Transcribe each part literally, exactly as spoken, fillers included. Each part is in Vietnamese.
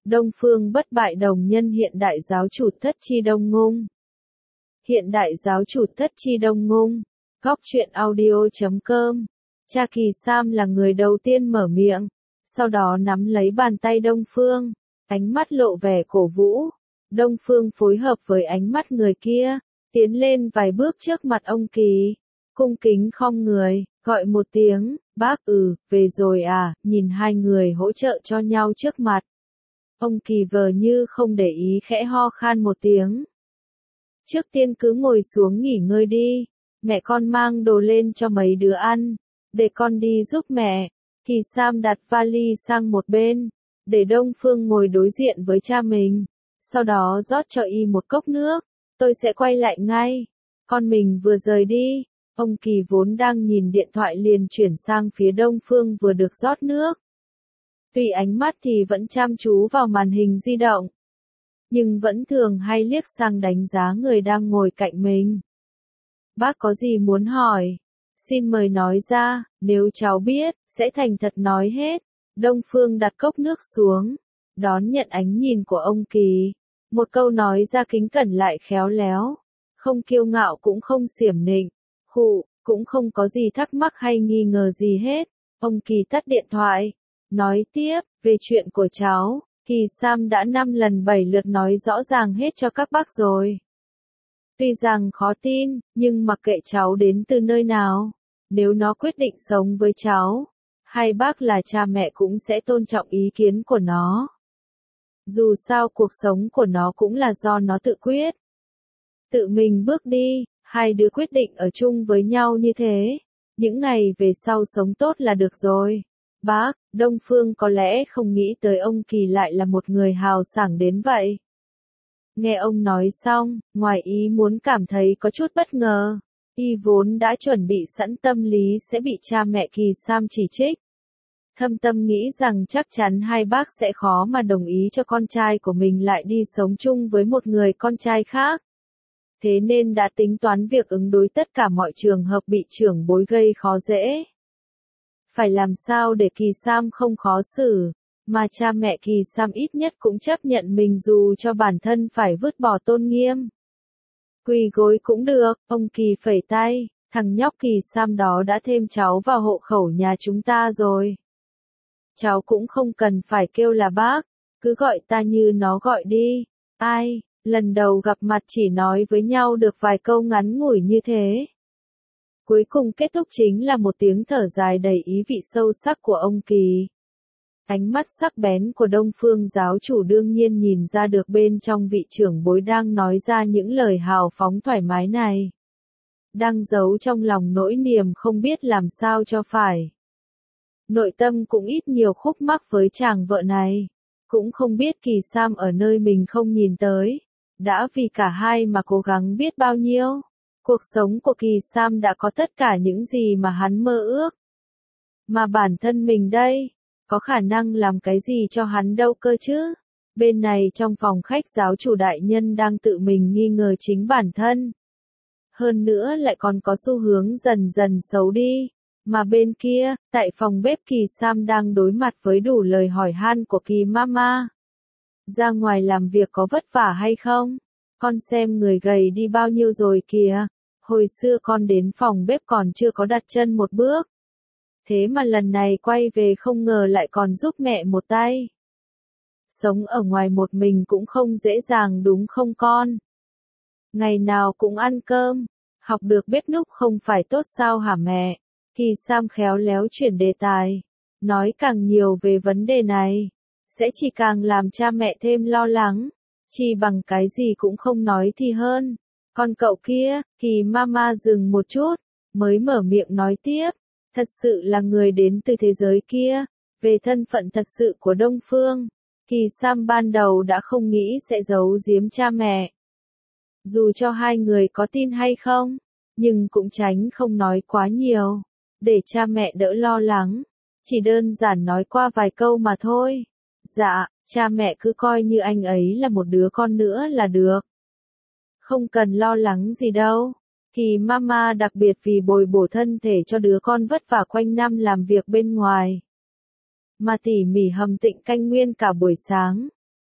Đông Phương bất bại đồng nhân hiện đại giáo chủ Thất Chi Đông Ngung. Hiện đại giáo chủ Thất Chi Đông Ngung. Góc truyện audio chấm com. Cha Kỳ Sam là người đầu tiên mở miệng, sau đó nắm lấy bàn tay Đông Phương, ánh mắt lộ vẻ cổ vũ. Đông Phương phối hợp với ánh mắt người kia, tiến lên vài bước trước mặt ông Kỳ, cung kính khom người, gọi một tiếng, bác. Ừ, về rồi à, nhìn hai người hỗ trợ cho nhau trước mặt. Ông Kỳ vờ như không để ý khẽ ho khan một tiếng. Trước tiên cứ ngồi xuống nghỉ ngơi đi, mẹ con mang đồ lên cho mấy đứa ăn, để con đi giúp mẹ. Kỳ Sam đặt vali sang một bên, để Đông Phương ngồi đối diện với cha mình, sau đó rót cho y một cốc nước. Tôi sẽ quay lại ngay. Con mình vừa rời đi, ông Kỳ vốn đang nhìn điện thoại liền chuyển sang phía Đông Phương vừa được rót nước. Tuy ánh mắt thì vẫn chăm chú vào màn hình di động, nhưng vẫn thường hay liếc sang đánh giá người đang ngồi cạnh mình. Bác có gì muốn hỏi? Xin mời nói ra, nếu cháu biết, sẽ thành thật nói hết. Đông Phương đặt cốc nước xuống, đón nhận ánh nhìn của ông Kỳ. Một câu nói ra kính cẩn lại khéo léo, không kiêu ngạo cũng không xiểm nịnh, khụ, cũng không có gì thắc mắc hay nghi ngờ gì hết. Ông Kỳ tắt điện thoại, nói tiếp, về chuyện của cháu, Kỳ Sam đã năm lần bảy lượt nói rõ ràng hết cho các bác rồi. Tuy rằng khó tin, nhưng mặc kệ cháu đến từ nơi nào, nếu nó quyết định sống với cháu, hai bác là cha mẹ cũng sẽ tôn trọng ý kiến của nó. Dù sao cuộc sống của nó cũng là do nó tự quyết. Tự mình bước đi, hai đứa quyết định ở chung với nhau như thế. Những ngày về sau sống tốt là được rồi. Bác, Đông Phương có lẽ không nghĩ tới ông Kỳ lại là một người hào sảng đến vậy. Nghe ông nói xong, ngoài ý muốn cảm thấy có chút bất ngờ. Y vốn đã chuẩn bị sẵn tâm lý sẽ bị cha mẹ Kỳ Sam chỉ trích. Thâm tâm nghĩ rằng chắc chắn hai bác sẽ khó mà đồng ý cho con trai của mình lại đi sống chung với một người con trai khác. Thế nên đã tính toán việc ứng đối tất cả mọi trường hợp bị trưởng bối gây khó dễ. Phải làm sao để Kỳ Sam không khó xử, mà cha mẹ Kỳ Sam ít nhất cũng chấp nhận mình dù cho bản thân phải vứt bỏ tôn nghiêm. Quỳ gối cũng được, ông Kỳ phẩy tay, thằng nhóc Kỳ Sam đó đã thêm cháu vào hộ khẩu nhà chúng ta rồi. Cháu cũng không cần phải kêu là bác, cứ gọi ta như nó gọi đi. Ai, lần đầu gặp mặt chỉ nói với nhau được vài câu ngắn ngủi như thế. Cuối cùng kết thúc chính là một tiếng thở dài đầy ý vị sâu sắc của ông Kỳ. Ánh mắt sắc bén của Đông Phương giáo chủ đương nhiên nhìn ra được bên trong vị trưởng bối đang nói ra những lời hào phóng thoải mái này. Đang giấu trong lòng nỗi niềm không biết làm sao cho phải. Nội tâm cũng ít nhiều khúc mắc với chàng vợ này. Cũng không biết Kỳ Sam ở nơi mình không nhìn tới. Đã vì cả hai mà cố gắng biết bao nhiêu. Cuộc sống của Kỳ Sam đã có tất cả những gì mà hắn mơ ước. Mà bản thân mình đây, có khả năng làm cái gì cho hắn đâu cơ chứ? Bên này trong phòng khách giáo chủ đại nhân đang tự mình nghi ngờ chính bản thân. Hơn nữa lại còn có xu hướng dần dần xấu đi. Mà bên kia, tại phòng bếp Kỳ Sam đang đối mặt với đủ lời hỏi han của Kỳ Mama. Ra ngoài làm việc có vất vả hay không? Con xem người gầy đi bao nhiêu rồi kìa. Hồi xưa con đến phòng bếp còn chưa có đặt chân một bước. Thế mà lần này quay về không ngờ lại còn giúp mẹ một tay. Sống ở ngoài một mình cũng không dễ dàng đúng không con? Ngày nào cũng ăn cơm, học được bếp núc không phải tốt sao hả mẹ? Kỳ Sam khéo léo chuyển đề tài, nói càng nhiều về vấn đề này, sẽ chỉ càng làm cha mẹ thêm lo lắng, chỉ bằng cái gì cũng không nói thì hơn. Con cậu kia, Kỳ Mama dừng một chút, mới mở miệng nói tiếp, thật sự là người đến từ thế giới kia, về thân phận thật sự của Đông Phương. Kỳ Sam ban đầu đã không nghĩ sẽ giấu giếm cha mẹ. Dù cho hai người có tin hay không, nhưng cũng tránh không nói quá nhiều, để cha mẹ đỡ lo lắng, chỉ đơn giản nói qua vài câu mà thôi. Dạ, cha mẹ cứ coi như anh ấy là một đứa con nữa là được. Không cần lo lắng gì đâu. Kỳ Mama đặc biệt vì bồi bổ thân thể cho đứa con vất vả quanh năm làm việc bên ngoài, mà tỉ mỉ hầm tịnh canh nguyên cả buổi sáng,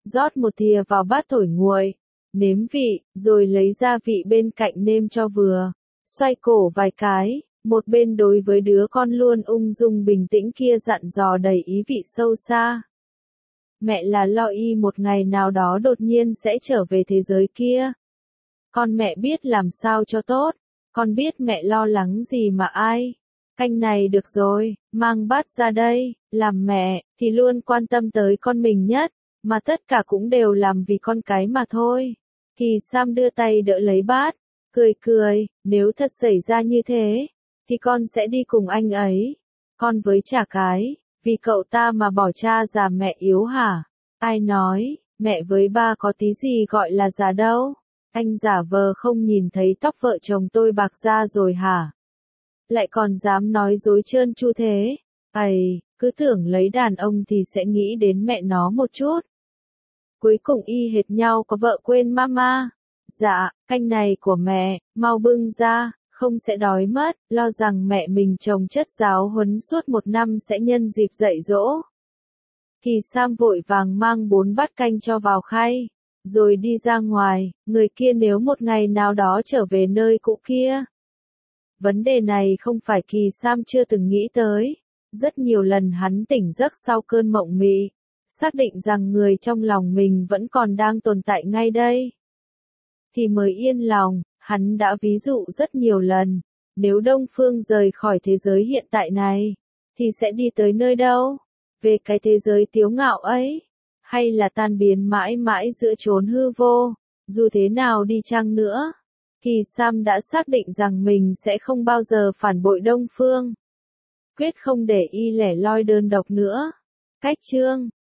rót một thìa vào bát thổi nguội, nếm vị, rồi lấy gia vị bên cạnh nêm cho vừa, xoay cổ vài cái, một bên đối với đứa con luôn ung dung bình tĩnh kia dặn dò đầy ý vị sâu xa. Mẹ là lo y một ngày nào đó đột nhiên sẽ trở về thế giới kia. Con mẹ biết làm sao cho tốt, con biết mẹ lo lắng gì mà ai. Canh này được rồi, mang bát ra đây, làm mẹ, thì luôn quan tâm tới con mình nhất, mà tất cả cũng đều làm vì con cái mà thôi. Kỳ Sam đưa tay đỡ lấy bát, cười cười, nếu thật xảy ra như thế, thì con sẽ đi cùng anh ấy. Con với chả cái, vì cậu ta mà bỏ cha già mẹ yếu hả? Ai nói, mẹ với ba có tí gì gọi là già đâu. Anh giả vờ không nhìn thấy tóc vợ chồng tôi bạc ra rồi hả? Lại còn dám nói dối trơn tru thế. Ây, cứ tưởng lấy đàn ông thì sẽ nghĩ đến mẹ nó một chút. Cuối cùng y hệt nhau có vợ quên mama. Dạ, canh này của mẹ, mau bưng ra, không sẽ đói mất, lo rằng mẹ mình trồng chất giáo huấn suốt một năm sẽ nhân dịp dạy dỗ. Kỳ Sam vội vàng mang bốn bát canh cho vào khay, rồi đi ra ngoài, người kia nếu một ngày nào đó trở về nơi cũ kia. Vấn đề này không phải Kỳ Sam chưa từng nghĩ tới, rất nhiều lần hắn tỉnh giấc sau cơn mộng mị, xác định rằng người trong lòng mình vẫn còn đang tồn tại ngay đây. Thì mới yên lòng, hắn đã ví dụ rất nhiều lần, nếu Đông Phương rời khỏi thế giới hiện tại này, thì sẽ đi tới nơi đâu? Về cái thế giới tiếu ngạo ấy, hay là tan biến mãi mãi giữa chốn hư vô, dù thế nào đi chăng nữa. Kỳ Sam đã xác định rằng mình sẽ không bao giờ phản bội Đông Phương. Quyết không để y lẻ loi đơn độc nữa. Cách chương